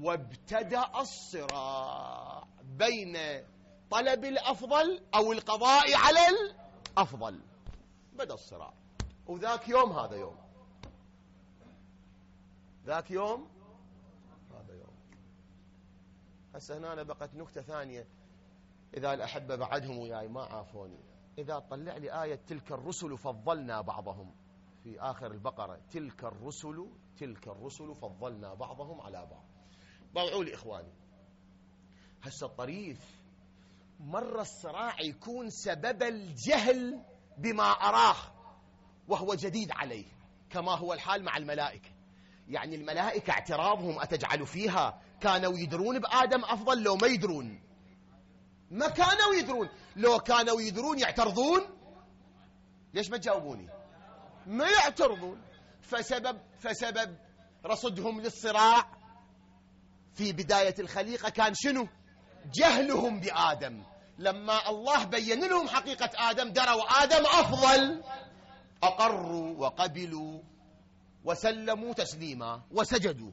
وابتدأ الصراع بين طلب الأفضل أو القضاء على الأفضل. بدأ الصراع، وذاك يوم هذا يوم، ذاك يوم هذا يوم. هسه هنا بقت نكتة ثانية، إذا الأحبة بعدهم وياي ما عافوني، إذا طلع لي آية تلك الرسل فضلنا بعضهم في آخر البقرة، تلك الرسل فضلنا بعضهم على بعض. ضوعوا لي إخواني، هسه الطريف مرة الصراع يكون سبب الجهل بما أراه وهو جديد عليه، كما هو الحال مع الملائكة. يعني الملائكة اعتراضهم أتجعل فيها، كانوا يدرون بآدم أفضل لو ما يدرون؟ ما كانوا يدرون. لو كانوا يدرون يعترضون؟ ليش ما تجاوبوني؟ ما يعترضون. فسبب رصدهم للصراع في بداية الخليقة كان شنو؟ جهلهم بآدم. لما الله بين لهم حقيقة آدم، دروا آدم أفضل، أقروا وقبلوا وسلموا تسليما وسجدوا.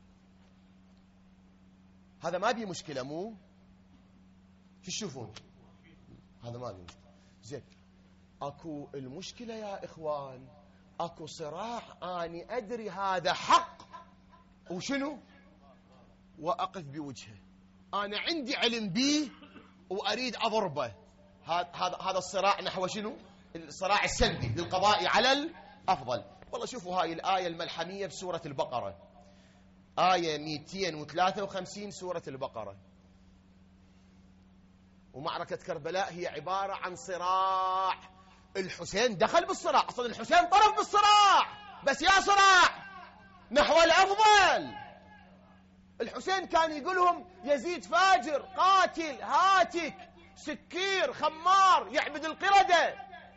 هذا ما بي مشكلة، مو شو تشوفون؟ هذا ما بي مشكلة. زين، أكو المشكلة يا إخوان، أكو صراع أني أدري هذا حق وشنو وأقف بوجهه، أنا عندي علم به وأريد أضربه. هذا الصراع نحو شنو؟ الصراع السلبي للقضاء على الأفضل. والله شوفوا هاي الآية الملحمية بسورة البقرة، آية 253 سورة البقرة. ومعركة كربلاء هي عبارة عن صراع. الحسين دخل بالصراع، أصلا الحسين طرف بالصراع، بس يا صراع نحو الأفضل. الحسين كان يقولهم يزيد فاجر، قاتل، هاتك، سكير، خمار، يعبد القردة،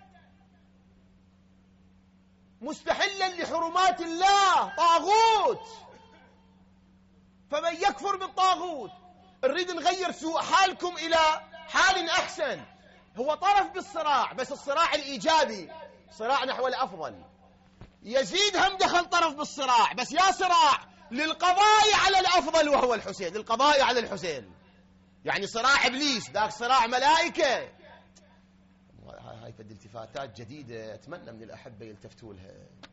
مستحلا لحرمات الله، طاغوت. فمن يكفر بالطاغوت، نريد نغير سوء حالكم إلى حال أحسن. هو طرف بالصراع، بس الصراع الإيجابي، صراع نحو الأفضل. يزيد هم دخل طرف بالصراع، بس يا صراع للقضاء على الأفضل وهو الحسين، للقضاء على الحسين. يعني صراع إبليس، ذاك صراع ملائكة. هاي فد التفاتات جديدة، أتمنى من الأحبة يلتفتوا لها.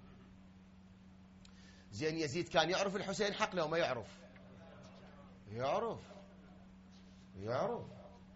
زين، يزيد كان يعرف الحسين حق لو ما يعرف؟ يعرف.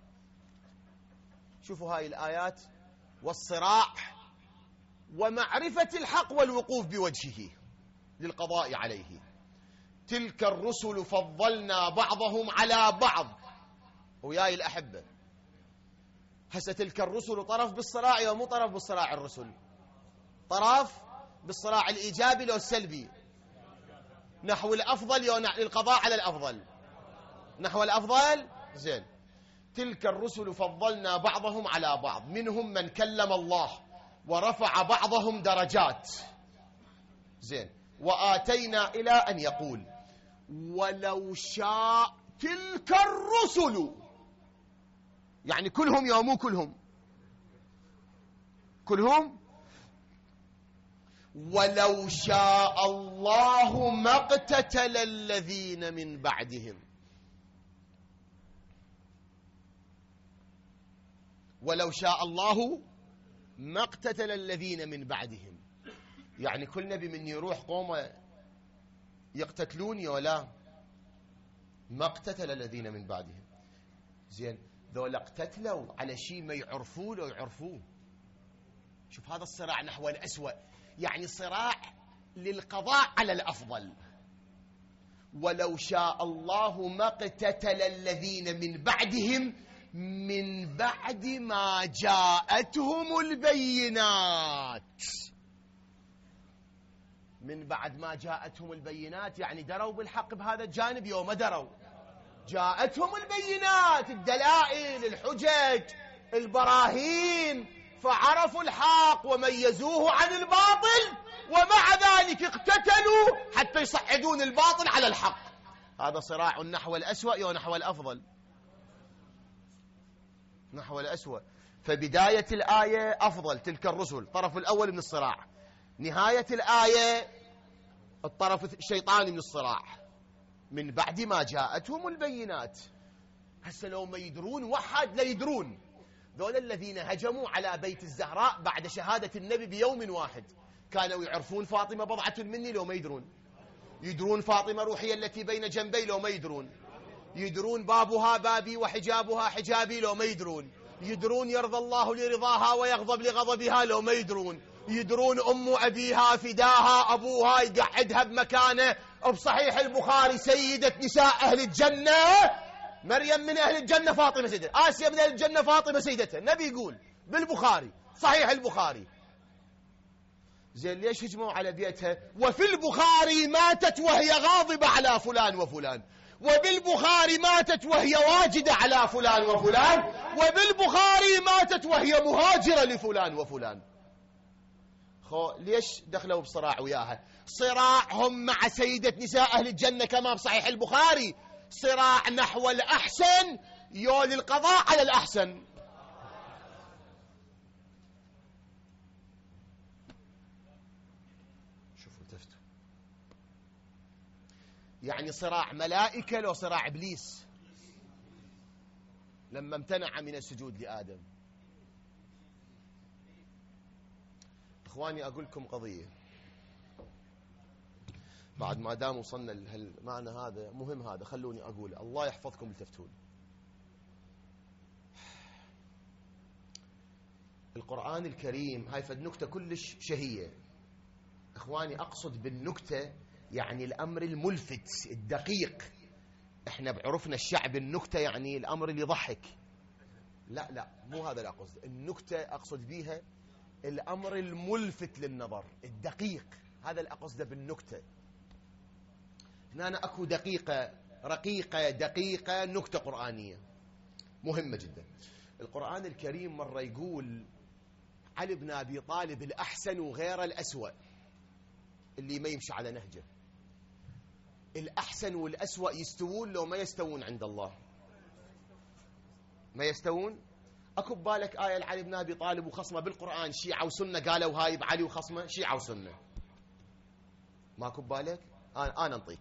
شوفوا هاي الآيات، والصراع ومعرفة الحق والوقوف بوجهه للقضاء عليه. تلك الرسل فضلنا بعضهم على بعض. وياي الأحبة، هسه تلك الرسل طرف بالصراع يا مو طرف بالصراع؟ الرسل طرف بالصراع الإيجابي لو السلبي؟ نحو الأفضل يا للقضاء على الأفضل؟ نحو الأفضل. زين، تلك الرسل فضلنا بعضهم على بعض، منهم من كلم الله ورفع بعضهم درجات. زين، وآتينا إلى أن يقول ولو شاء تلك الرسل، يعني كلهم يا مو كلهم. ولو شاء الله ما اقتتل الذين من بعدهم. ولو شاء الله ما اقتتل الذين من بعدهم، يعني كل نبي من يروح قومه يقتتلون ولا ما اقتتل الذين من بعدهم. زين، ذولا اقتتلوا على شيء ما يعرفوه لو يعرفوه. شوف هذا الصراع نحو الأسوأ، يعني صراع للقضاء على الأفضل. ولو شاء الله ما اقتتل الذين من بعدهم من بعد ما جاءتهم البينات. من بعد ما جاءتهم البينات يعني دروا بالحق بهذا الجانب يوم دروا، جاءتهم البينات، الدلائل، الحجج، البراهين، فعرفوا الحق وميزوه عن الباطل، ومع ذلك اقتتلوا حتى يصعدون الباطل على الحق. هذا صراع نحو الأسوأ ونحو الأفضل؟ نحو الأسوأ. فبداية الآية أفضل تلك الرسل، الطرف الأول من الصراع. نهاية الآية الطرف الشيطاني من الصراع. من بعد ما جاءتهم البينات. هسه لو ما يدرون وحد لا يدرون، ذول الذين هجموا على بيت الزهراء بعد شهادة النبي بيوم واحد كانوا يعرفون فاطمة بضعة مني لو ما يدرون؟ يدرون فاطمة روحي التي بين جنبي لو ما يدرون؟ يدرون بابها بابي وحجابها حجابي لو ما يدرون؟ يدرون يرضى الله لرضاها ويغضب لغضبها لو ما يدرون؟ يدرون أم أبيها فداها أبوها يقعدها بمكانه بصحيح البخاري سيدة نساء أهل الجنة مريم من أهل الجنة فاطمة سيدتها، آسيا من أهل الجنة فاطمة سيدتها، النبي يقول بالبخاري صحيح البخاري. زين ليش هجموا على بيتها؟ وفي البخاري ماتت وهي غاضبة على فلان وفلان، وبالبخاري ماتت وهي واجدة على فلان وفلان، وبالبخاري ماتت وهي مهاجرة لفلان وفلان. ليش دخلوا بصراع وياها؟ صراعهم مع سيدة نساء أهل الجنة كما بصحيح البخاري صراع نحو الأحسن يولي القضاء على الأحسن. شوفوا التفتوا، يعني صراع ملائكة لو صراع إبليس لما امتنع من السجود لآدم. إخواني أقول لكم قضية بعد ما دام وصلنا للمعنى هذا مهم، هذا خلوني أقول الله يحفظكم التفتون. القرآن الكريم هاي فد نكتة كلش شهية إخواني، أقصد بالنكتة يعني الأمر الملفت الدقيق. إحنا بعرفنا الشعب النكتة يعني الأمر اللي يضحك، لا مو هذا اللي أقصد. النكتة أقصد بيها الأمر الملفت للنظر الدقيق، هذا اللي أقصده بالنكتة. هنا أكو دقيقة رقيقة دقيقة نكتة قرآنية مهمة جدا. القرآن الكريم مرة يقول علي بن أبي طالب الأحسن وغير الأسوأ اللي ما يمشي على نهجه. الأحسن والأسوأ يستوون لو ما يستوون عند الله؟ ما يستوون. أكو ببالك آية لعلي بن أبي طالب وخصمه بالقرآن شيعة وسنة قالوا هاي بعلي وخصمه شيعة وسنة؟ ماكو ببالك؟ أنا أنطيك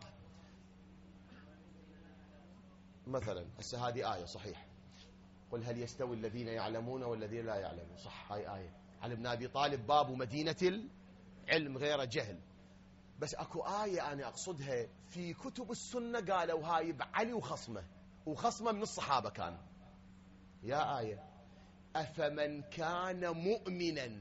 مثلا هسه هذه آية صحيح، قل هل يستوي الذين يعلمون والذين لا يعلمون، صح هاي آية علي بن أبي طالب باب مدينة العلم غير جهل. بس أكو آية أنا أقصدها في كتب السنة قالوا هاي بعلي وخصمه من الصحابة كان. يا آية أفمن كان مؤمنا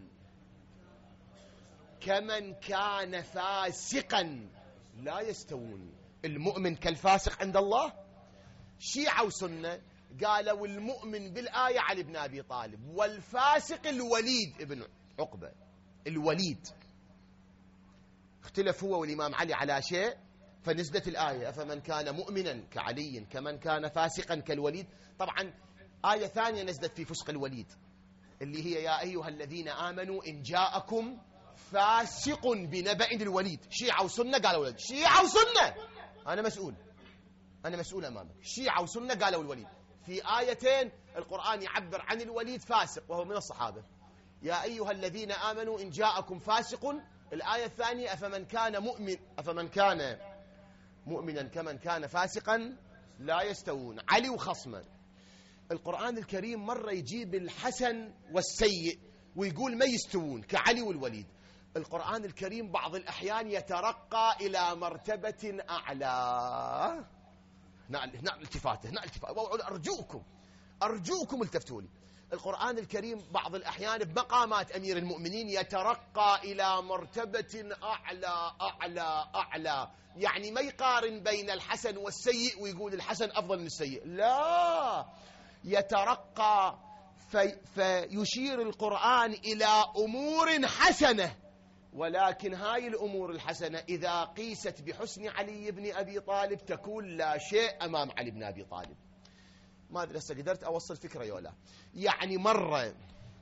كمن كان فاسقا لا يستوون. المؤمن كالفاسق عند الله. شيعة وسنة قالوا المؤمن بالآية علي بن أبي طالب والفاسق الوليد ابن عقبة. الوليد اختلف هو والإمام علي على شيء فنزلت الآية أفمن كان مؤمنا كعلي كمن كان فاسقا كالوليد. طبعا آية ثانية نزلت في فسق الوليد اللي هي يا أيها الذين آمنوا إن جاءكم فاسق بنبأ. الوليد شيعة وسنة قالوا الوليد، شيعة وسنة أنا مسؤول أمامك، شيعة وسنة قالوا الوليد. في آيتين القرآن يعبر عن الوليد فاسق وهو من الصحابة. يا أيها الذين آمنوا إن جاءكم فاسق. الآية الثانية أفمن كان مؤمنا كمن كان فاسقا لا يستوون. علي وخصمه. القرآن الكريم مرة يجيب الحسن والسيء ويقول ما يستوون كعلي والوليد. القرآن الكريم بعض الأحيان يترقى إلى مرتبة أعلى. هنا التفاته أرجوكم التفتوا لي. القرآن الكريم بعض الأحيان بمقامات أمير المؤمنين يترقى إلى مرتبة أعلى، يعني ما يقارن بين الحسن والسيء ويقول الحسن أفضل من السيء، لا، يترقى فيشير القرآن إلى أمور حسنة، ولكن هاي الأمور الحسنة إذا قيست بحسن علي بن أبي طالب تكون لا شيء أمام علي بن أبي طالب. ما أدري هسه قدرت أوصل فكرة يولا. يعني مرة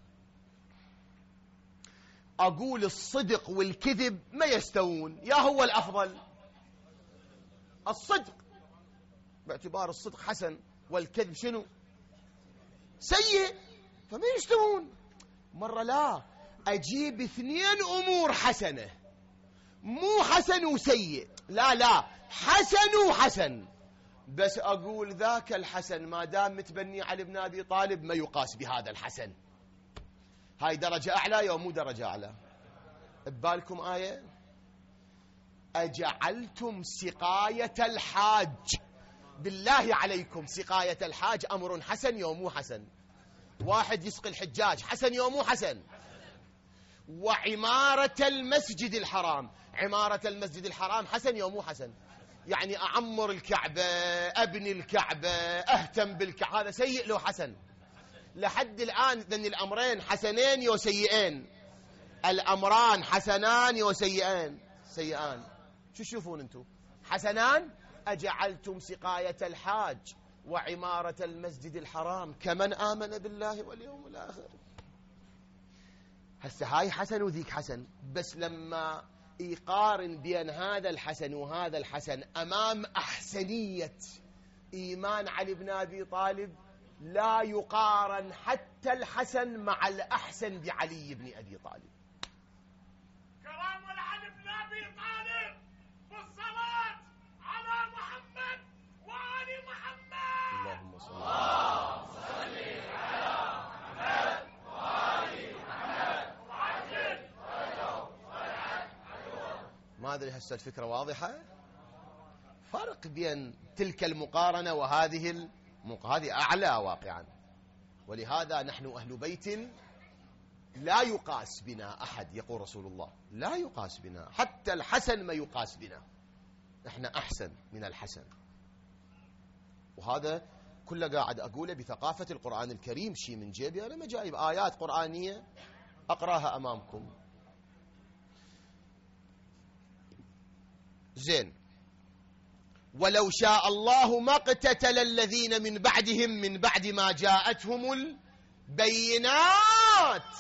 أقول الصدق والكذب ما يستوون، يا هو الأفضل الصدق باعتبار الصدق حسن والكذب شنو؟ سيء، فما يستوون. مرة لا، أجيب 2 أمور حسنة، مو حسن وسيء، لا حسن، بس أقول ذاك الحسن ما دام متبني علي بن أبي طالب ما يقاس بهذا الحسن. هاي درجة أعلى يا مو درجة أعلى؟ ببالكم آية أجعلتم سقاية الحاج، بالله عليكم سقاية الحاج أمر حسن يوم مو حسن؟ واحد يسقي الحجاج حسن يوم مو حسن؟ وعمارة المسجد الحرام، عمارة المسجد الحرام حسن يوم مو حسن؟ يعني أعمر الكعبة، أبني الكعبة، أهتم بالكعبة، هذا سيء لو حسن؟ لحد الآن ذن الأمرين حسنين يو سيئين؟ الأمران حسنان يو سيئان؟ سيئان. شو تشوفون أنتم؟ حسنان. أجعلتم سقاية الحاج وعمارة المسجد الحرام كمن آمن بالله واليوم الآخر. هسه هاي حسن وذيك حسن، بس لما يقارن بين هذا الحسن وهذا الحسن أمام أحسنية إيمان علي بن أبي طالب، لا يقارن حتى الحسن مع الأحسن بعلي بن أبي طالب. كرام علي بن أبي طالب بالصلاة على محمد وآل محمد. اللهم صل على محمد وآل محمد وعجل ولو ولعن عدوه. ما أدري هسه الفكرة واضحة؟ فرق بين تلك المقارنة وهذه هذه أعلى واقعا. ولهذا نحن أهل بيت لا يقاس بنا أحد، يقول رسول الله لا يقاس بنا، حتى الحسن ما يقاس بنا، نحن أحسن من الحسن. وهذا كله قاعد أقوله بثقافة القرآن الكريم، شيء من جيبي أنا ما جايب آيات قرآنية أقراها أمامكم. زين. ولو شاء الله ما اقتتل الذين من بعدهم من بعد ما جاءتهم البينات.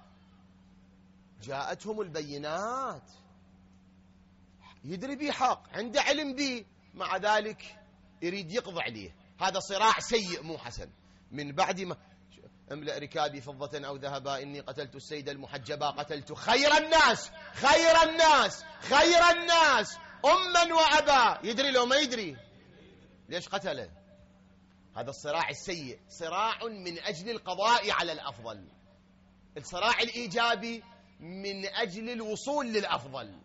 جاءتهم البينات، يدري بيه حق، عنده علم بيه، مع ذلك يريد يقضي عليه. هذا صراع سيء مو حسن. من بعد ما املأ ركابي فضة أو ذهبا إني قتلت السيد المحجبا قتلت خير الناس خير الناس خير الناس أما وأبا. يدري لو ما يدري ليش قتله؟ هذا الصراع السيء صراع من أجل القضاء على الأفضل، الصراع الإيجابي من أجل الوصول للأفضل.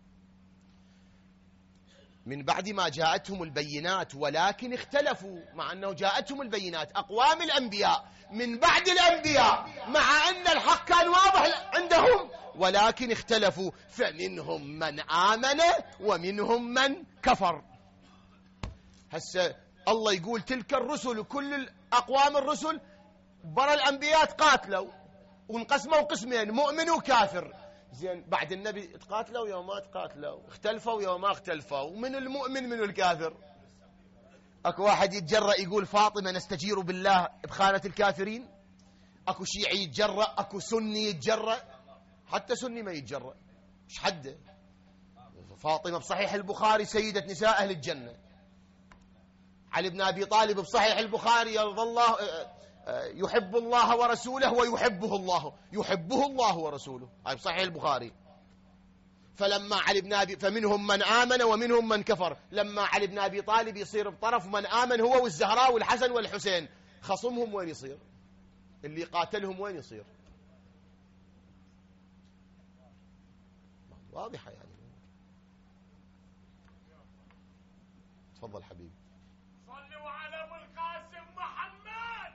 من بعد ما جاءتهم البينات ولكن اختلفوا، مع أنه جاءتهم البينات أقوام الأنبياء من بعد الأنبياء، مع أن الحق كان واضح عندهم، ولكن اختلفوا، فمنهم من آمن ومنهم من كفر. هسه الله يقول تلك الرسل، كل أقوام الرسل برا الأنبياء قاتلوا وانقسموا قسمين، مؤمن وكافر. زين، بعد النبي تقاتلوا يوم ما تقاتلوا، اختلفوا يوم ما اختلفوا، من المؤمن من الكافر؟ اكو واحد يتجرأ يقول فاطمة نستجير بالله بخانة الكافرين؟ اكو شيعي يتجرأ؟ اكو سني يتجرأ؟ حتى سني ما يتجرأ. ايش حده؟ فاطمة بصحيح البخاري سيدة نساء أهل الجنة. علي بن أبي طالب بصحيح البخاري يرضى الله، يحب الله ورسوله ويحبه الله، يحبه الله ورسوله، هاي بصحيح البخاري. فلما علي بن أبي فمنهم من آمن ومنهم من كفر، لما علي بن أبي طالب يصير بطرف من آمن هو والزهراء والحسن والحسين، خصمهم وين يصير؟ اللي قاتلهم وين يصير؟ واضحة يعني. تفضل حبيبي. صلوا على ابو القاسم محمد.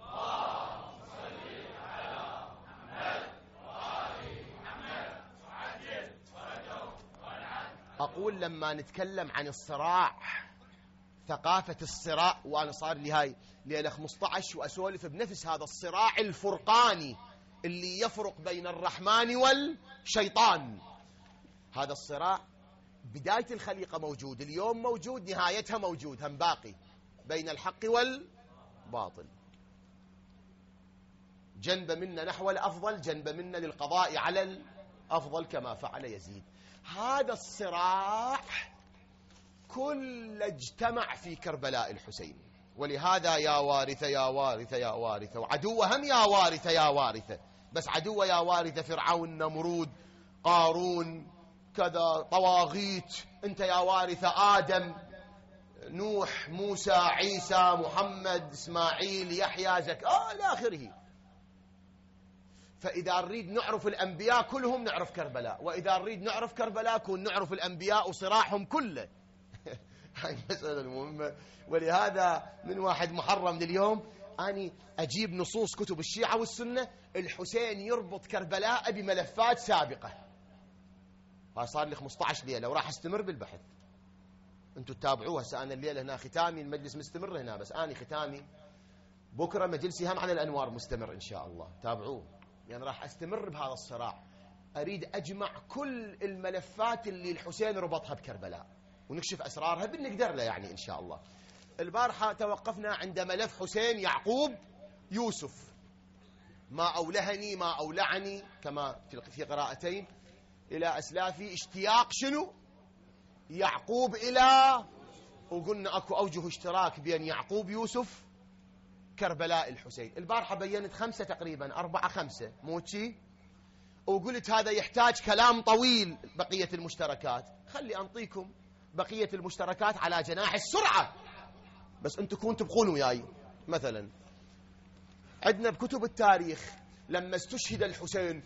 صلي على محمد وآل محمد وعجل ولو ولعن. أقول لما نتكلم عن الصراع، ثقافة الصراع، وأنا صار لي هاي ليلة 15 وأسولف بنفس هذا الصراع الفرقاني اللي يفرق بين الرحمن والشيطان. هذا الصراع بداية الخليقة موجود، اليوم موجود، نهايتها موجود، هم باقي بين الحق والباطل. جنب منا نحو الأفضل، جنب منا للقضاء على الأفضل كما فعل يزيد. هذا الصراع كل اجتمع في كربلاء الحسين. ولهذا يا وارثة يا وارثة يا وارثة، وعدوة هم يا وارثة يا وارثة، بس عدوة يا وارثة فرعون، نمرود، قارون، كذا طواغيت، أنت يا وارث آدم، نوح، موسى، عيسى، محمد، إسماعيل، يحيى، زكريا إلى آخره. فإذا نريد نعرف الأنبياء كلهم نعرف كربلاء، وإذا نريد نعرف كربلاء كون نعرف الأنبياء وصراحهم كله. هاي مسألة مهمة. ولهذا من 1 محرم لليوم أني أجيب نصوص كتب الشيعة والسنة الحسين يربط كربلاء بملفات سابقة. صار لي 15 ليلة وراح استمر بالبحث، أنتم تتابعوها. هسه أنا الليلة هنا ختامي، المجلس مستمر هنا، بس أنا ختامي بكرة مجلسي هم على الأنوار مستمر إن شاء الله، تابعوه. يعني راح أستمر بهذا الصراع، أريد أجمع كل الملفات اللي الحسين ربطها بكربلاء ونكشف أسرارها بالنقدر له يعني إن شاء الله. البارحة توقفنا عند ملف حسين يعقوب يوسف، ما أولهني ما أولعني كما في قراءتين إلى أسلافي، اشتياق شنو؟ يعقوب إلى، وقلنا أكو أوجه اشتراك بين يعقوب يوسف كربلاء الحسين. البارحة بينت 5 تقريبا، 4 5 موتشي، وقلت هذا يحتاج كلام طويل بقية المشتركات. خلي أنطيكم بقية المشتركات على جناح السرعة، بس أنتم كنتوا تبقون وياي. مثلا عندنا بكتب التاريخ لما استشهد الحسين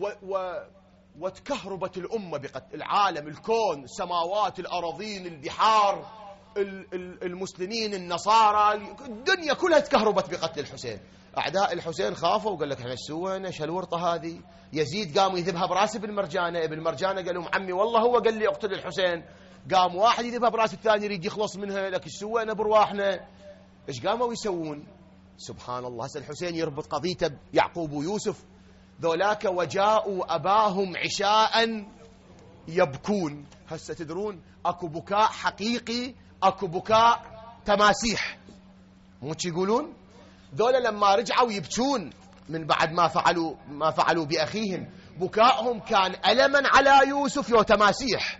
وتكهربت الأمة بقتل العالم، الكون، السماوات، الأراضين، البحار، المسلمين، النصارى، الدنيا كلها تكهربت بقتل الحسين. أعداء الحسين خافوا وقال لك احنا ايش سوينا؟ ايش الورطة هذه؟ يزيد قام يذبها براسه ابن مرجانة. ابن مرجانة قال لهم عمي والله هو قال لي اقتل الحسين. قام واحد يذبها براس الثاني يريد يخلص منها، لك ايش سوينا برواحنا؟ ايش قاموا يسوون؟ سبحان الله. هسه الحسين يربط قضيته بيعقوب ويوسف، ذولاك وجاءوا أباهم عشاء يبكون. هسه تدرون اكو بكاء حقيقي، اكو بكاء تماسيح، مو يقولون ذولا لما رجعوا يبكون من بعد ما فعلوا بأخيهم، بكائهم كان ألما على يوسف يو تماسيح.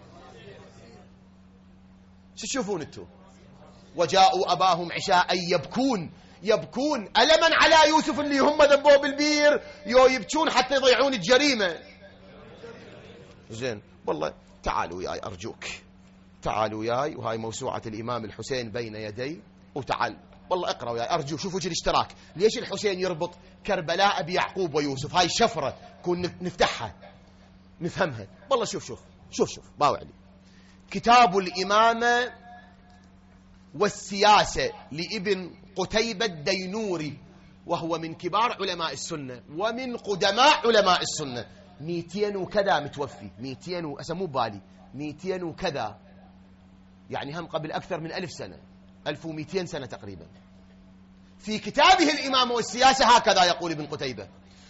شو تشوفون انتم؟ وجاءوا أباهم عشاء يبكون ألما على يوسف اللي هم ذنبوه بالبير، يو يبكون حتى يضيعون الجريمة. زين والله تعالوا وياي أرجوك، تعالوا وياي، وهاي موسوعة الإمام الحسين بين يدي، وتعال والله اقرأ وياي أرجو. شوفوا وجه الاشتراك، ليش الحسين يربط كربلاء بيعقوب ويوسف؟ هاي شفرة كون نفتحها نفهمها. والله شوف باوع لي كتاب الإمامة والسياسة لابن قتيبة الدينوري، وهو من كبار علماء السنة ومن قدماء علماء السنة. 200 وكذا متوفي، 200 أسموه بالي 200 وكذا، يعني هم قبل أكثر من 1000 سنة، 1200 سنة تقريبا. في كتابه الإمامة والسياسة هكذا يقول ابن قتيبة،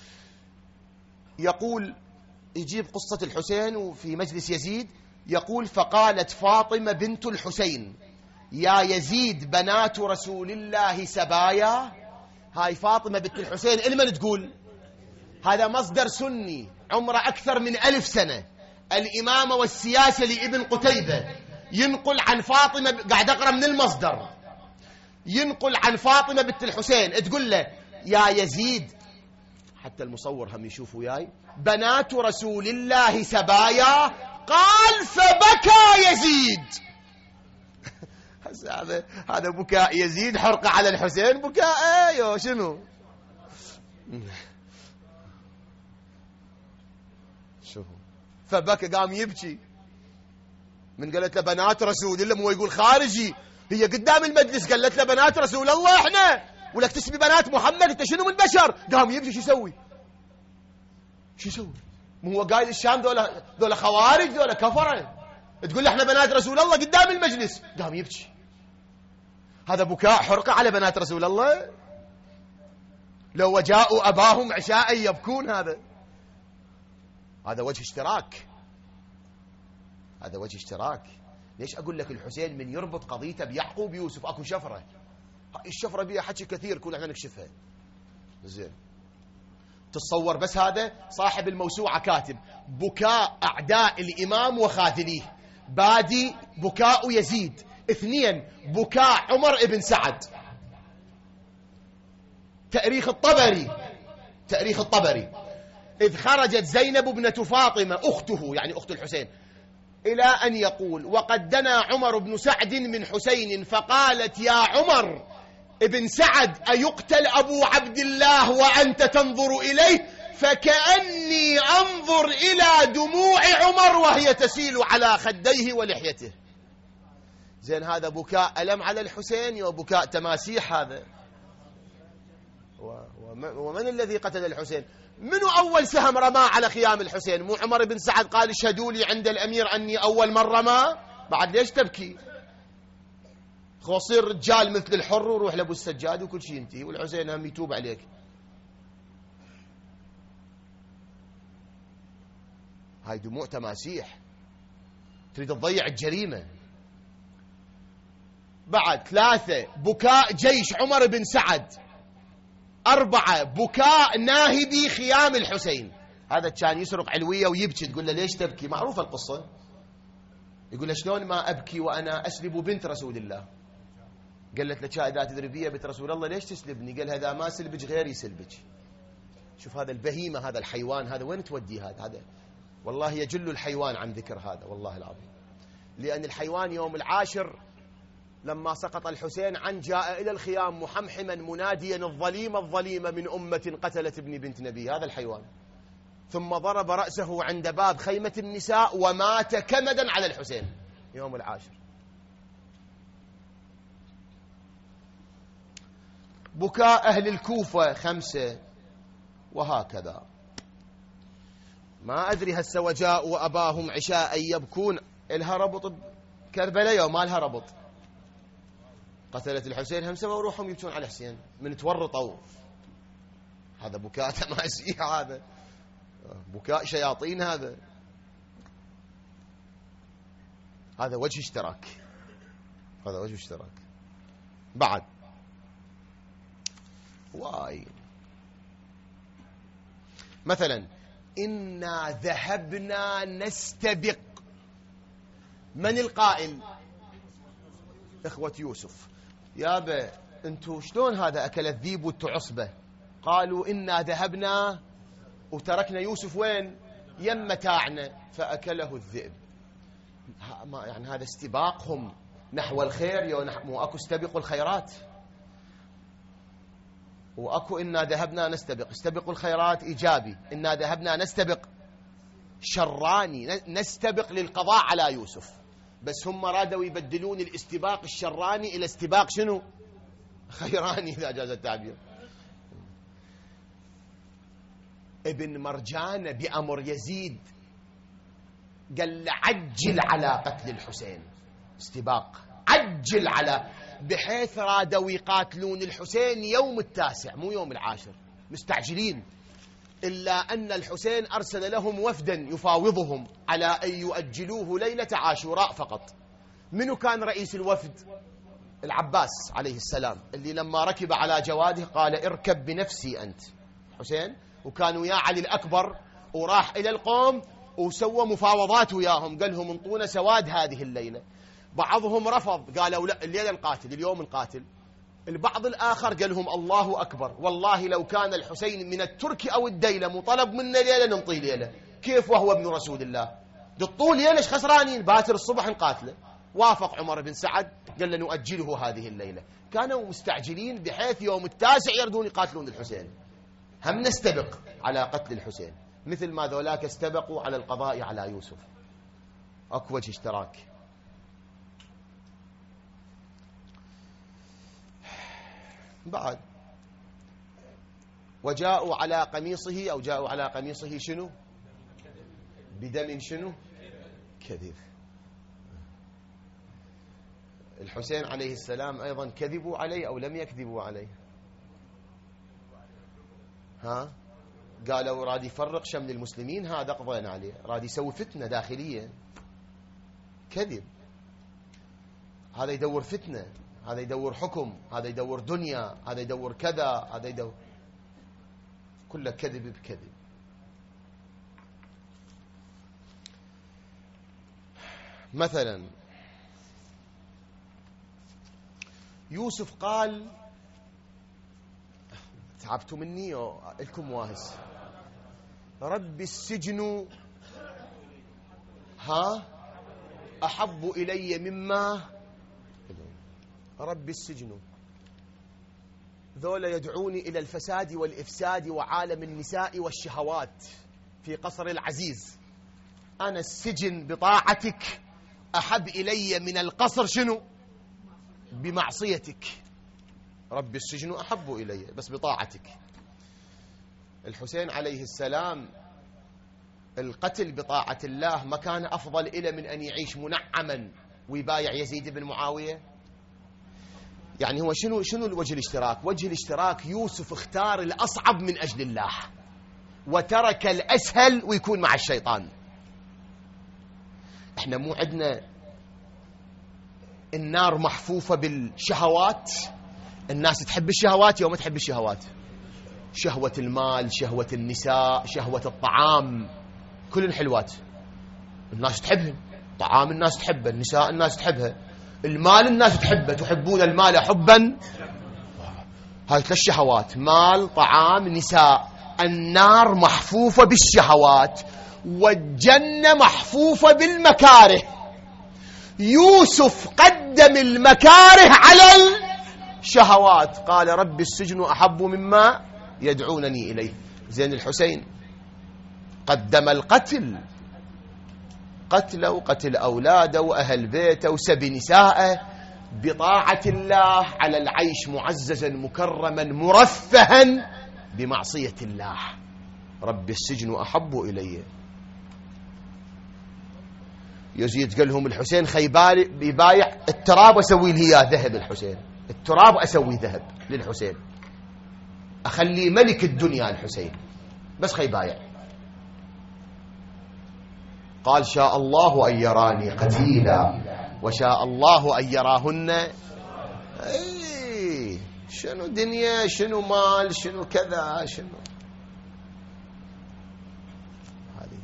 يقول يجيب قصة الحسين وفي مجلس يزيد، يقول فقالت فاطمة بنت الحسين يا يزيد بنات رسول الله سبايا. هاي فاطمة بنت الحسين إلمن تقول؟ هذا مصدر سني عمره أكثر من 1000 سنة. الإمامة والسياسة لابن قتيبة ينقل عن فاطمة، قاعد أقرأ من المصدر، ينقل عن فاطمة بنت الحسين تقول له يا يزيد، حتى المصور هم يشوفوا وياي، بنات رسول الله سبايا. قال فبكى يزيد. هذا بكاء يزيد حرقة على الحسين، بكاء ايوه شنو؟ شوفوا فبكى قام يبكي. من قالت له بنات رسول الله، مو يقول خارجي، هي قدام المجلس قالت له بنات رسول الله احنا، ولك تسمي بنات محمد، انت شنو من بشر؟ قام يبكي. شو يسوي؟ مو هو قايد الشام ذولا خوارج، ذولا كفره، تقول له احنا بنات رسول الله قدام المجلس؟ قام يبكي. هذا بكاء حرقة على بنات رسول الله. لو وجاءوا أباهم عشاء يبكون، هذا وجه اشتراك، هذا وجه اشتراك. ليش أقول لك الحسين من يربط قضيته بيعقوب يوسف أكو شفرة، الشفرة بيها حكي كثير كل احنا نكشفها. زين تتصور بس هذا صاحب الموسوعة كاتب بكاء أعداء الإمام وخاذليه، بادي بكاء يزيد، 2 بكاء عمر ابن سعد. تاريخ الطبري إذ خرجت زينب ابنة فاطمة أخته، يعني أخت الحسين، إلى أن يقول: وقد دنا عمر بن سعد من حسين فقالت: يا عمر ابن سعد أيقتل أبو عبد الله وأنت تنظر إليه؟ فكأني أنظر إلى دموع عمر وهي تسيل على خديه ولحيته. زين، هذا بكاء ألم على الحسين وبكاء تماسيح هذا. ومن الذي قتل الحسين؟ منو أول سهم رماه على خيام الحسين؟ مو عمر بن سعد قال: اشهدوا لي عند الأمير أني أول من رماه؟ بعد ليش تبكي؟ صير رجال مثل الحر وروح لأبو السجاد وكل شيء ينتهي، والحسين هم يتوب عليك. هاي دموع تماسيح، تريد تضيع الجريمة. بعد 3 بكاء جيش عمر بن سعد. 4 بكاء ناهبي خيام الحسين. هذا كان يسرق علوية ويبكي، تقول له: ليش تبكي؟ معروفة القصة. يقول له: شلون ما أبكي وأنا أسلب بنت رسول الله؟ قالت له: إذا تدري بيها بنت رسول الله ليش تسلبني؟ قال: هذا ما سلبك غيري يسلبك. شوف هذا البهيمة، هذا الحيوان، هذا وين تودي؟ هذا والله يجل الحيوان عن ذكر هذا، والله العظيم. لأن الحيوان يوم العاشر لما سقط الحسين عن جاء إلى الخيام محمحما مناديا: الظليمة الظليمة من أمة قتلت ابن بنت نبي. هذا الحيوان. ثم ضرب رأسه عند باب خيمة النساء ومات كمدا على الحسين يوم العاشر. بكاء أهل الكوفة 5، وهكذا. ما أدري هسه وجاءوا أباهم عشاء يبكون. إلها ربط كربلاء وما لها ربط. قتلت الحسين هم سبوا روحهم يبكون على حسين من تورطوا. هذا بكاء تماسيح، هذا بكاء شياطين، هذا وجه اشتراك، هذا وجه اشتراك. بعد واي مثلا: إنا ذهبنا نستبق. من القائل؟ إخوة يوسف. يابا انتو شلون هذا أكل الذيب وانتو عصبة؟ قالوا: إنا ذهبنا وتركنا يوسف وين؟ يم متاعنا فأكله الذئب. يعني هذا استباقهم نحو الخير. مو أكو استبقوا الخيرات، وأكو إنا ذهبنا نستبق. استبقوا الخيرات إيجابي، إنا ذهبنا نستبق شراني، نستبق للقضاء على يوسف. بس هم رادوا يبدلون الاستباق الشراني إلى استباق شنو؟ خيراني، إذا جاز التعبير. ابن مرجان بأمر يزيد قال: عجل على قتل الحسين. استباق، عجل على، بحيث رادوا يقاتلون الحسين يوم 9 مو يوم 10، مستعجلين. إلا أن الحسين أرسل لهم وفدا يفاوضهم على أن يؤجلوه ليلة عاشوراء فقط. منو كان رئيس الوفد؟ العباس عليه السلام، اللي لما ركب على جواده قال: اركب بنفسي أنت حسين. وكان ويا علي الأكبر، وراح إلى القوم وسوى مفاوضات وياهم، قال لهم: انطونا سواد هذه الليلة. بعضهم رفض، قالوا: لا، الليلة القاتل، اليوم القاتل. البعض الآخر قال لهم: الله أكبر، والله لو كان الحسين من الترك أو الديلة مطلب منا ليلة ننطي ليلة. كيف وهو ابن رسول الله؟ الطول ليلة ايش خسرانين؟ باكر الصبح نقاتله. وافق عمر بن سعد، قال له: نؤجله هذه الليلة. كانوا مستعجلين بحيث يوم 9 يردون يقاتلون الحسين. هم نستبق على قتل الحسين مثل ما ذولاك استبقوا على القضاء على يوسف. أكو وجه اشتراك. بعد وجاءوا على قميصه، أو جاءوا على قميصه شنو؟ بدم شنو؟ كذب. الحسين عليه السلام أيضا كذبوا عليه أو لم يكذبوا عليه؟ ها؟ قالوا راد يفرق شمل المسلمين، هذا قضينا عليه. راد يسوي فتنة داخلية، كذب. هذا يدور فتنة، هذا يدور حكم، هذا يدور دنيا، هذا يدور كذا، هذا يدور، كله كذب بكذب. مثلا يوسف قال: تعبتوا مني لكم واهس. رب السجن أحب إلي مما رب السجن. ذولا يدعوني إلى الفساد والإفساد وعالم النساء والشهوات في قصر العزيز. أنا السجن بطاعتك أحب إلي من القصر شنو؟ بمعصيتك. رب السجن أحب إلي بس بطاعتك. الحسين عليه السلام القتل بطاعة الله ما كان أفضل إلى من أن يعيش منعما ويبايع يزيد بن معاوية؟ يعني هو شنو الوجه الاشتراك؟ وجه الاشتراك يوسف اختار الأصعب من أجل الله وترك الأسهل ويكون مع الشيطان. احنا مو عندنا النار محفوفة بالشهوات، الناس تحب الشهوات يوم تحب الشهوات، شهوة المال، شهوة النساء، شهوة الطعام، كل الحلوات الناس تحبها، طعام الناس تحبه، النساء الناس تحبها، المال الناس تحبه، تحبون المال حبا. هاي ثلاث شهوات: مال، طعام، نساء. النار محفوفة بالشهوات والجنة محفوفة بالمكاره. يوسف قدم المكاره على الشهوات، قال رب السجن أحب مما يدعونني إليه. زين الحسين قدم القتل، قتله وقتل أولاده وأهل بيته وسبي نساءه بطاعة الله على العيش معززا مكرما مرفها بمعصية الله. رب السجن أحب إلي. يزيد قال لهم الحسين يبايع التراب أسوي له إياه ذهب. الحسين التراب أسوي ذهب للحسين، أخلي ملك الدنيا الحسين، بس خيبايع. قال شاء الله أن يراني قتيلا وشاء الله أن يراهن. شنو دنيا، شنو مال، شنو كذا، شنو هذه.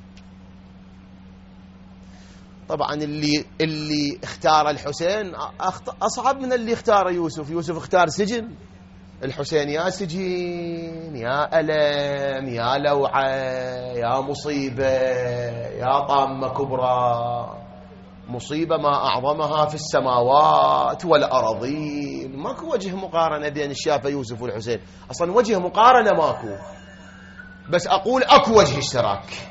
طبعا اللي اختار الحسين أصعب من اللي اختار يوسف. يوسف اختار سجن، الحسين يا سجين يا ألم يا لوعة يا مصيبة يا طامة كبرى، مصيبة ما أعظمها في السماوات والأراضين. ماكو وجه مقارنة بين الشافة يوسف والحسين، أصلا وجه مقارنة ماكو، بس أقول أكو وجه اشتراك.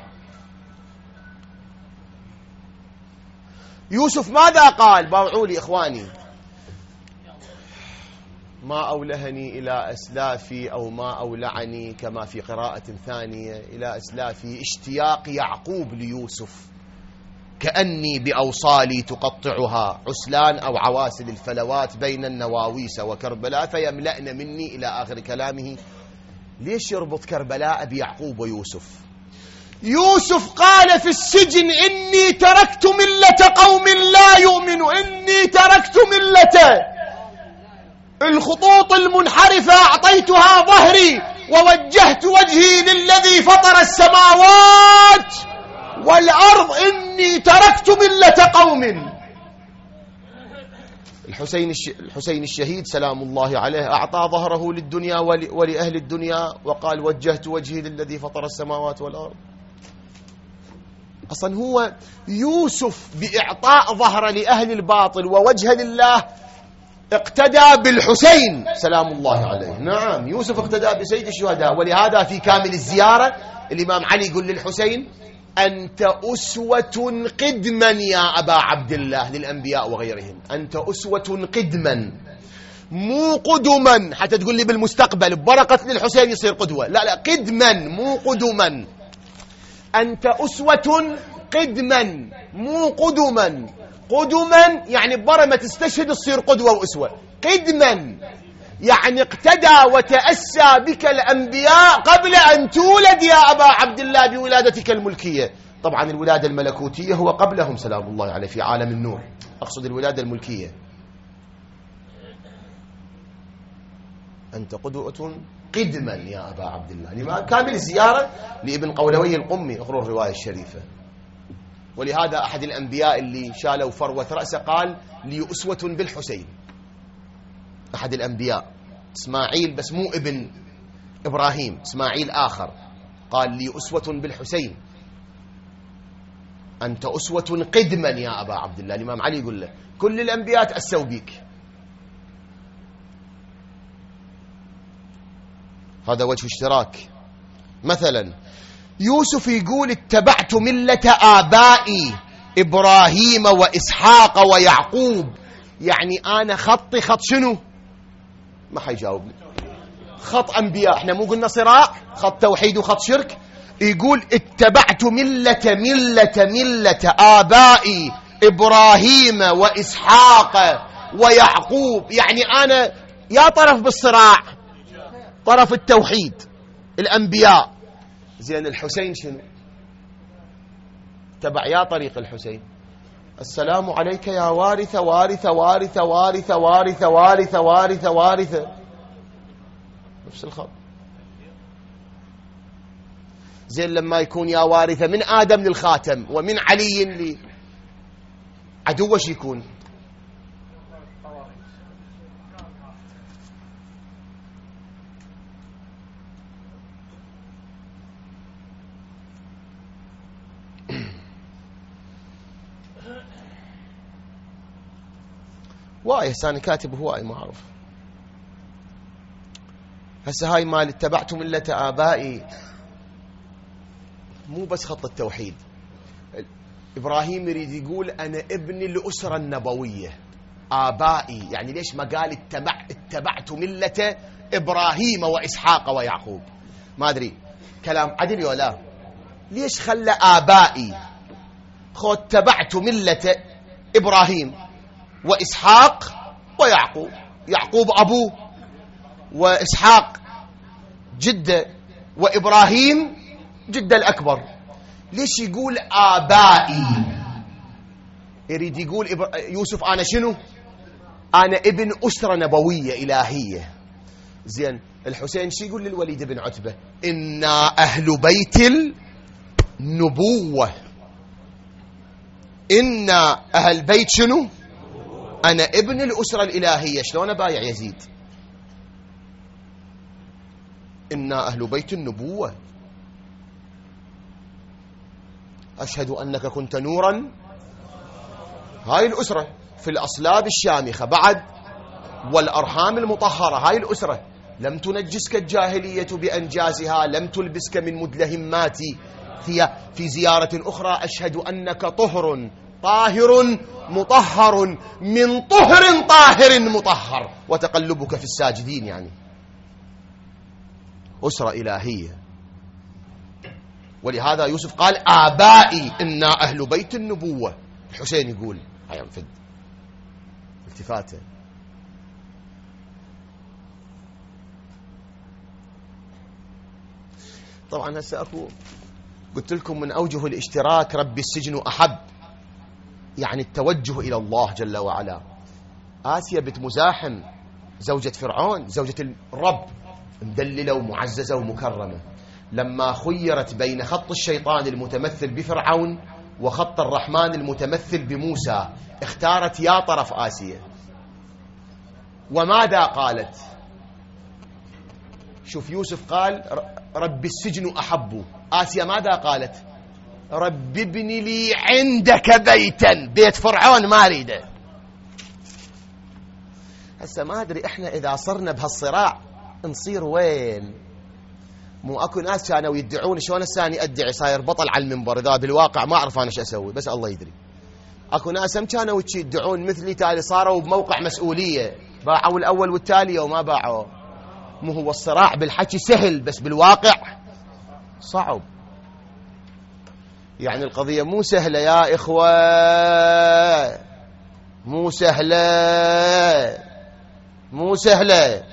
يوسف ماذا قال؟ باوعوا لي إخواني: ما أولهني إلى أسلافي أو ما أولعني، كما في قراءة ثانية إلى أسلافي، اشتياق يعقوب ليوسف كأني بأوصالي تقطعها عسلان أو عواسل الفلوات بين النواويس وكربلاء فيملأن مني، إلى آخر كلامه. ليش يربط كربلاء بيعقوب ويوسف؟ يوسف قال في السجن: إني تركت ملة قوم لا يؤمنوا، إني تركت ملة الخطوط المنحرفة أعطيتها ظهري ووجهت وجهي للذي فطر السماوات والأرض، إني تركت ملة قوم. الحسين الشهيد سلام الله عليه أعطى ظهره للدنيا ولأهل الدنيا وقال: وجهت وجهي للذي فطر السماوات والأرض. أصلا هو يوسف بإعطاء ظهر لأهل الباطل ووجه لله اقتدى بالحسين سلام الله عليه. نعم، يوسف اقتدى بسيد الشهداء. ولهذا في كامل الزيارة الإمام علي يقول للحسين: أنت أسوة قدما يا أبا عبد الله، للأنبياء وغيرهم. أنت أسوة قدما مو قدما، حتى تقول لي بالمستقبل ببركة للحسين يصير قدوة، لا قدما مو قدما. أنت أسوة قدما مو قدما. قدما يعني برا ما تستشهد تصير قدوة وأسوة. قدما يعني اقتدى وتأسى بك الأنبياء قبل أن تولد يا أبا عبد الله بولادتك الملكية. طبعا الولادة الملكوتية هو قبلهم سلام الله عليه في عالم النور، أقصد الولادة الملكية. أنت قدوة قدما يا أبا عبد الله. لما كامل الزيارة لابن قولوي القمي، اقروا الرواية الشريفة. ولهذا أحد الأنبياء اللي شالوا فروة رأسه قال: لي أسوة بالحسين. أحد الأنبياء إسماعيل، بس مو ابن إبراهيم، إسماعيل آخر، قال لي أسوة بالحسين، أنت أسوة قدما يا أبا عبد الله. الإمام علي يقول له كل الأنبياء تأسوا بك. هذا وجه اشتراك. مثلا يوسف يقول اتبعت ملة آبائي إبراهيم وإسحاق ويعقوب، يعني أنا خطي خط شنو؟ ما حيجاوبني. خط أنبياء، احنا مو قلنا صراع خط توحيد وخط شرك؟ يقول اتبعت ملة آبائي إبراهيم وإسحاق ويعقوب، يعني أنا يا طرف بالصراع طرف التوحيد الأنبياء. زين الحسين شنو؟ تبع يا طريق الحسين. السلام عليك يا وارث وارث وارث وارث وارث وارث وارث وارث، نفس الخط. زين لما يكون يا وارث من آدم للخاتم ومن علي لعدو وش يكون؟ واي هسه أنا كاتب هواي ما أعرف. هسه هاي مال اتبعت ملة آبائي مو بس خط التوحيد. إبراهيم يريد يقول أنا ابن الأسرة النبوية آبائي، يعني ليش ما قال اتبعت ملة إبراهيم وإسحاق ويعقوب؟ ما أدري كلام عدل ولا لا. ليش خلى آبائي؟ خو اتبعت ملة إبراهيم وإسحاق ويعقوب، يعقوب أبوه وإسحاق جده وإبراهيم جده الأكبر. ليش يقول آبائي؟ يريد يقول يوسف أنا شنو؟ أنا ابن أسرة نبوية إلهية. زين الحسين شو يقول للوليد بن عتبة؟ إنا أهل بيت النبوة. إنا أهل بيت شنو؟ أنا ابن الأسرة الإلهية. شلون أبايع يزيد؟ إنا أهل بيت النبوة. أشهد أنك كنت نورا. هاي الأسرة في الأصلاب الشامخة بعد والأرحام المطهرة. هاي الأسرة لم تنجسك الجاهلية بأنجازها، لم تلبسك من مدلهمات في زيارة أخرى. أشهد أنك طهر طاهر مطهر من طهر طاهر مطهر، وتقلبك في الساجدين. يعني أسرة إلهية. ولهذا يوسف قال آبائي إنا أهل بيت النبوة. الحسين يقول هاي انفد التفاته. طبعا هسه أكو قلت لكم من أوجه الاشتراك رب السجن أحب، يعني التوجه إلى الله جل وعلا. آسيا بنت مزاحم زوجة فرعون، زوجة الرب، مدللة ومعززة ومكرمة، لما خيرت بين خط الشيطان المتمثل بفرعون وخط الرحمن المتمثل بموسى اختارت يا طرف آسيا. وماذا قالت؟ شوف يوسف قال رب السجن أحب، آسيا ماذا قالت؟ رب ابن لي عندك بيتا. بيت فرعون ما أريده. هسه ما أدري إحنا إذا صرنا بهالصراع نصير وين. مو أكو ناس كانوا يدعون، شلون الثاني أدعي صاير بطل على المنبر، إذا بالواقع ما أعرف أنا شو أسوي، بس الله يدري. أكو ناس هم كانوا يدعون مثلي، تالي صاروا بموقع مسؤولية، باعوا الأول والتالي وما باعوا. مو هو الصراع بالحكي سهل، بس بالواقع صعب. يعني القضية مو سهلة يا إخوة، مو سهلة، مو سهلة.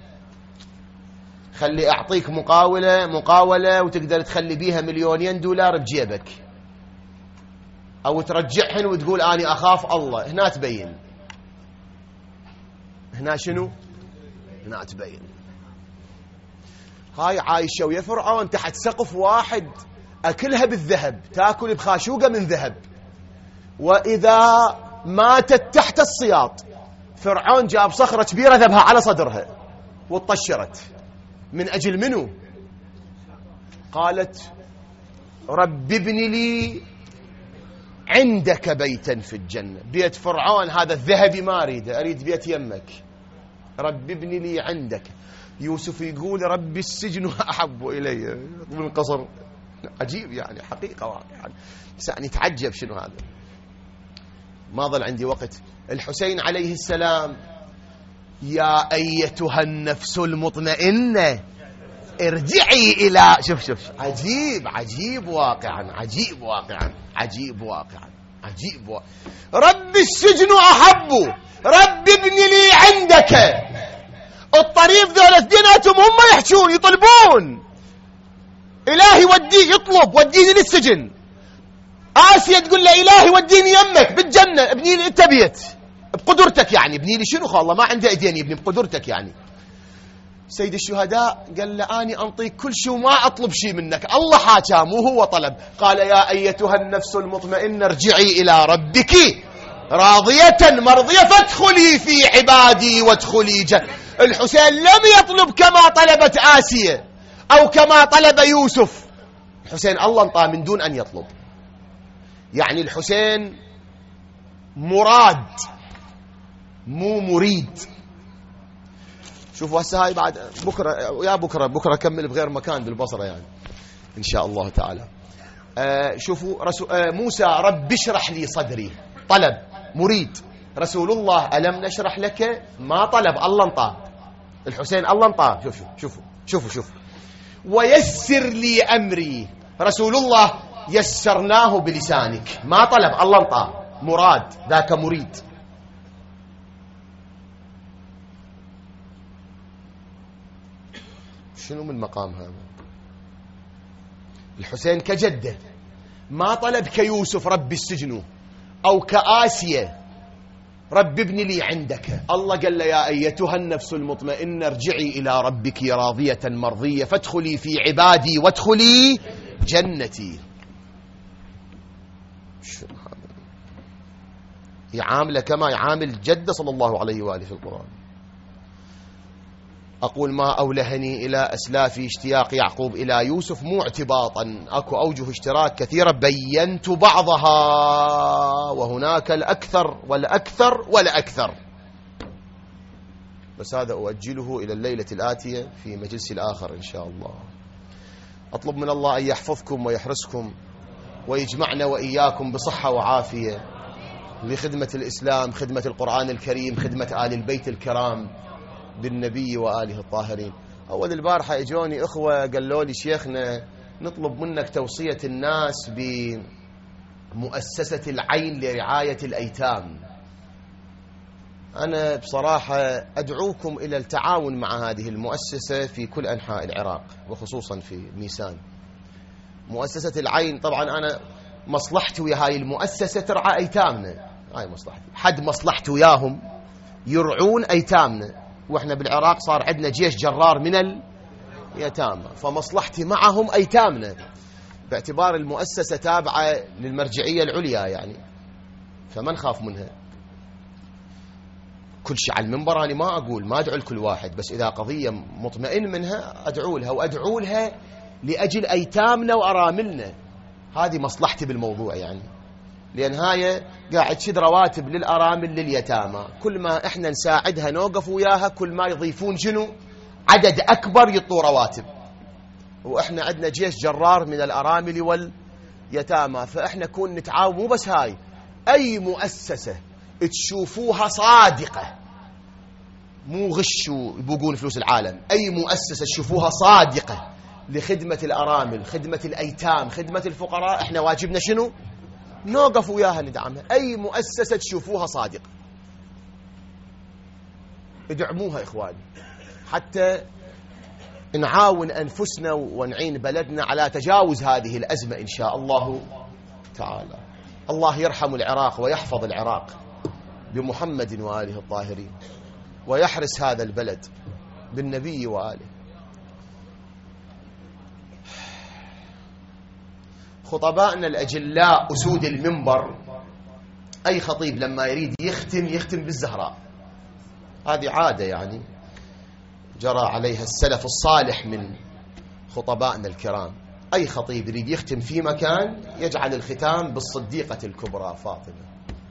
خلي أعطيك مقاولة وتقدر تخلي بيها $2,000,000 بجيبك، أو ترجعهن وتقول أنا أخاف الله. هنا تبين، هنا شنو؟ هنا تبين. هاي عايشة ويا فرعون تحت سقف واحد، أكلها بالذهب، تأكل بخاشوقة من ذهب، وإذا ماتت تحت السياط فرعون جاب صخرة كبيرة ذبها على صدرها وطشرت. من أجل منو؟ قالت رب ابن لي عندك بيتا في الجنة. بيت فرعون هذا الذهبي ما أريد بيت يمك. رب ابن لي عندك. يوسف يقول رب السجن أحب إلي من قصر. عجيب يعني، حقيقة واقعا يعني يتعجب شنو هذا. ما ظل عندي وقت. الحسين عليه السلام يا أيتها النفس المطمئنة ارجعي إلى شوف عجيب واقعا رب السجن أحب رب ابن لي عندك. الطريف ذول اثنيناتهم هم يحشون يطلبون إلهي يطلب وديني للسجن. آسيا تقول له إلهي وديني يمك بالجنة ابني لي انت بيت بقدرتك يعني. ابني لي شنو الله ما عنده ايدين يبني بقدرتك يعني. سيد الشهداء قال له أني أنطيك كل شيء وما أطلب شيء منك. الله حاكى مو هو طلب. قال يا أيتها النفس المطمئنة ارجعي إلى ربك راضية مرضية فادخلي في عبادي وادخلي جنة. الحسين لم يطلب كما طلبت آسيا أو كما طلب يوسف. الحسين الله انطاه من دون أن يطلب. يعني الحسين مراد مو مريد. شوفوا هسه هاي بعد بكرة أكمل بغير مكان بالبصرة يعني إن شاء الله تعالى. شوفوا موسى رب اشرح لي صدري طلب مريد. رسول الله ألم نشرح لك ما طلب الله انطاه. الحسين الله انطاه. شوفوا ويسر لي أمري. رسول الله يسرناه بلسانك ما طلب الله انطاه. مراد ذاك مريد. شنو من مقام هذا. الحسين كجده ما طلب كيوسف رب السجن أو كآسيا رب ابن لي عندك. الله قال له يا أيتها النفس المطمئنة ارجعي إلى ربك راضية مرضية فادخلي في عبادي وادخلي جنتي. شنو هذا. يعامله كما يعامل جده صلى الله عليه وآله في القرآن. أقول ما أولهني إلى أسلافي اشتياق يعقوب إلى يوسف مو اعتباطا. أكو أوجه اشتراك كثيرة بينت بعضها وهناك الأكثر والأكثر. بس هذا أؤجله إلى الليلة الآتية في مجلس الآخر إن شاء الله. أطلب من الله أن يحفظكم ويحرسكم ويجمعنا وإياكم بصحة وعافية لخدمة الإسلام، خدمة القرآن الكريم، خدمة آل البيت الكرام بالنبي وآله الطاهرين. أول البارحة إجوني إخوة قالوا لي شيخنا نطلب منك توصية الناس بمؤسسة العين لرعاية الأيتام. أنا بصراحة أدعوكم إلى التعاون مع هذه المؤسسة في كل أنحاء العراق وخصوصا في ميسان. مؤسسة العين طبعا أنا مصلحتي ويا هاي المؤسسة ترعى أيتامنا. هاي مصلحتي. حد مصلحتي وياهم يرعون أيتامنا. وإحنا بالعراق صار عندنا جيش جرار من اليتامى فمصلحتي معهم أيتامنا باعتبار المؤسسة تابعة للمرجعية العليا يعني فما نخاف منها. كل شيء على المنبر أنا ما أقول ما أدعو لكل واحد بس إذا قضية مطمئن منها أدعو لها لأجل أيتامنا وأراملنا. هذه مصلحتي بالموضوع يعني لأن هاي قاعد تشد رواتب للأرامل لليتامى. كل ما إحنا نساعدها نوقف وياها كل ما يضيفون شنو عدد أكبر يطوا رواتب. وإحنا عندنا جيش جرار من الأرامل واليتامى فإحنا كون نتعاون. مو بس هاي أي مؤسسة تشوفوها صادقة مو غشوا يبوقون فلوس العالم. أي مؤسسة تشوفوها صادقة لخدمة الأرامل خدمة الأيتام خدمة الفقراء إحنا واجبنا شنو نوقف وياها ندعمها. أي مؤسسة تشوفوها صادقة ادعموها إخواني حتى نعاون أنفسنا ونعين بلدنا على تجاوز هذه الأزمة إن شاء الله تعالى. الله يرحم العراق ويحفظ العراق بمحمد وآله الطاهرين ويحرس هذا البلد بالنبي وآله. خطبائنا الأجلاء أسود المنبر أي خطيب لما يريد يختم بالزهراء. هذه عادة يعني جرى عليها السلف الصالح من خطبائنا الكرام. أي خطيب يريد يختم في مكان يجعل الختام بالصديقة الكبرى فاطمة.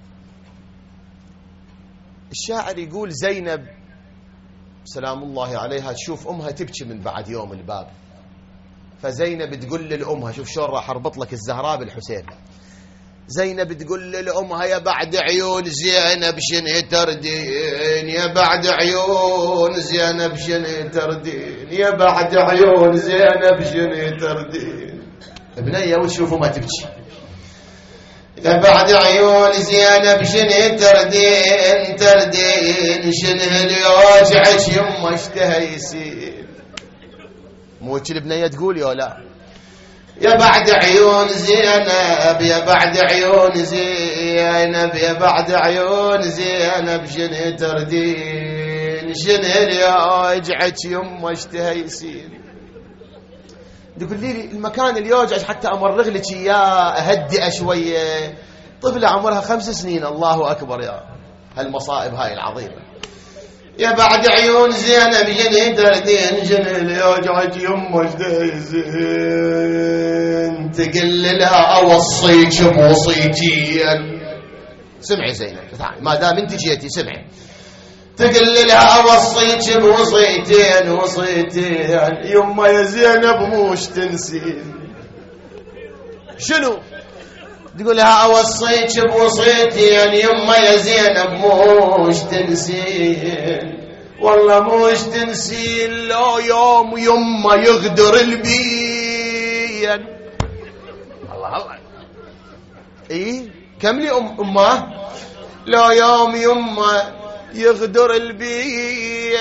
الشاعر يقول زينب سلام الله عليها تشوف أمها تبكي من بعد يوم الباب، فزينب تقول لأمها، شوف شلون راح أربط لك الزهراء بالحسين، زينب تقول لأمها يا بعد عيون زينب شنو تردين، يا بعد عيون زينب شنو تردين، يا بعد عيون زينب شنو تردين. بنية وتشوف أمها تبكي، يا بعد عيون زينب شنو تردين، تردين شنو اللي يوجعك يما اشتهى يصير. مو هيك البنية تقول يا لا؟ يا بعد عيون زينب، يا بعد عيون زينب، يا بعد عيون زينب شنو تردين، شنو اللي يوجعك يما اشتهى يصير. تقول لي المكان اللي يوجعك حتى امرغ لك اياه اهدئه شويه. طفله عمرها 5 سنين، الله اكبر يا هالمصائب هاي العظيمه. يا بعد عيون زينب شنو تردين، شنو اللي يوجعك يما اشتهى يصير. تقول لها اوصيك بوصيتين. سمعي زينب ما دام انت جيتي سمعي. تقول لها اوصيك بوصيتين، وصيتين يما يا زينب موش تنسين. شنو؟ تقول لها اوصيك بوصيتين يما يا زينب موش تنسين، والله موش تنسين لو يوم يما يغدر البين. الله الله ايه كملي امه. لو يوم يما يغدر البين،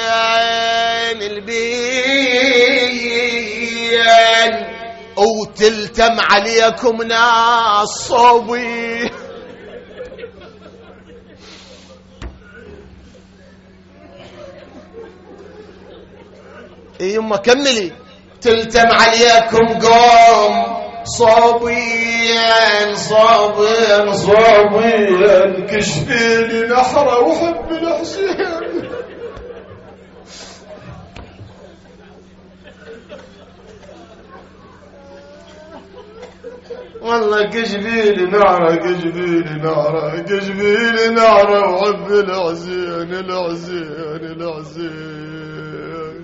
البين وتلتم عليكم ناس صوبي. يما كملي. تلتم عليكم قوم صوبين، صوبين صوبين كشفيلي نحرة وحب الحسين. والله كشفيلي نعرة، كشفيلي نعرة، كشفيلي نعرة وحب الحسين، الحسين الحسين.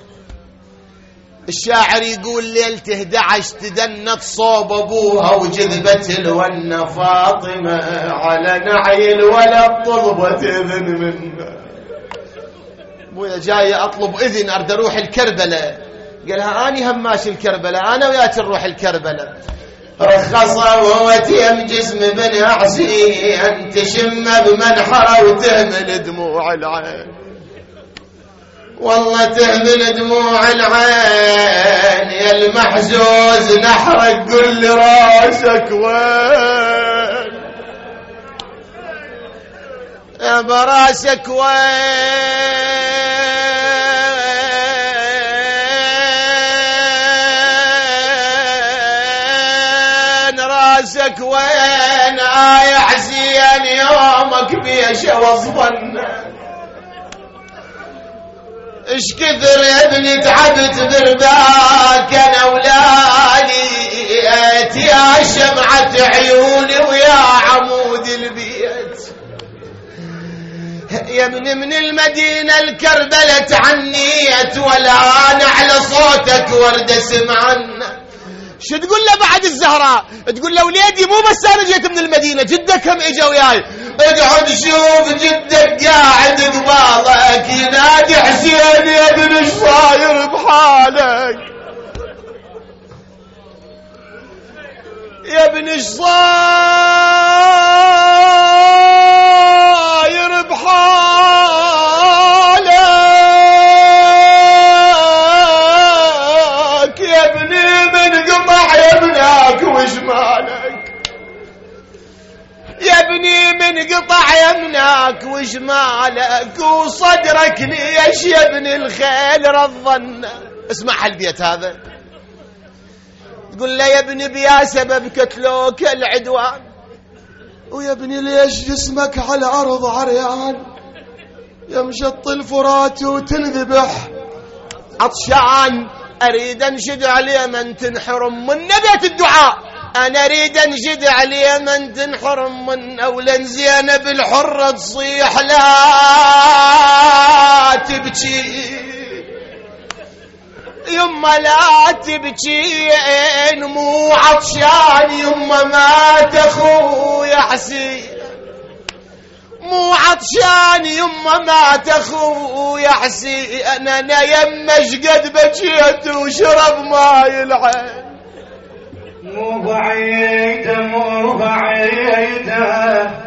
الشاعر يقول ليلة 11 تدنت صوب ابوها وجذبت الونه فاطمه، على نعي الولد طلبت اذن منه. ابويا جاي اطلب اذن ارد اروح الكربله. قالها اني هماش الكربله، انا وياك نروح الكربله. رخصه وهو تيم جسم بن حسين، تشم بمنحره وتهمل دموع العين. والله تهمل دموع العين يا المحزوز نحرك، قل لي راسك وين يا براسك وين، راسك وين يا حسين يومك بيش وظفنا. اش كثر يا ابني تعبت برباك انا ولالي، يا شمعة عيوني ويا عمود البيت. يا ابني من المدينة الكربلة تعنيت، ولا انا على صوتك ورد سمعنا. شو تقول له بعد الزهراء؟ تقول له وليدي مو بس انا جيت من المدينة، جدك هم اجا وياي. اقعد شوف جدك قاعد قبالك ينادي حسين يا ابن ايش صاير بحالك، يا ابن ايش صاير بحالك، يا ابني من قطع يمناك وش مالك، يا ابني من قطع يمناك وش مالك، وصدرك ليش يا ابن الخيل رضنا. اسمع هالبيت هذا. تقول له يا ابني بيا سبب كتلوك العدوان، ويا ابني ليش جسمك على الارض عريان، يا مشط الفرات وتنذبح عطشان. أريد أنشد عليه من تنحرم من نبيت الدعاء، أنا أريد أنشد عليه من تنحرم من أولا زينب الحرة تصيح لا تبكي يما لا تبكين مو عطشان يما مات أخويا حسين، مو عطشان يما مات أخويا حسين، أنا يمش قد بكيت وشرب ماي العين. مو بعيد مو بعيد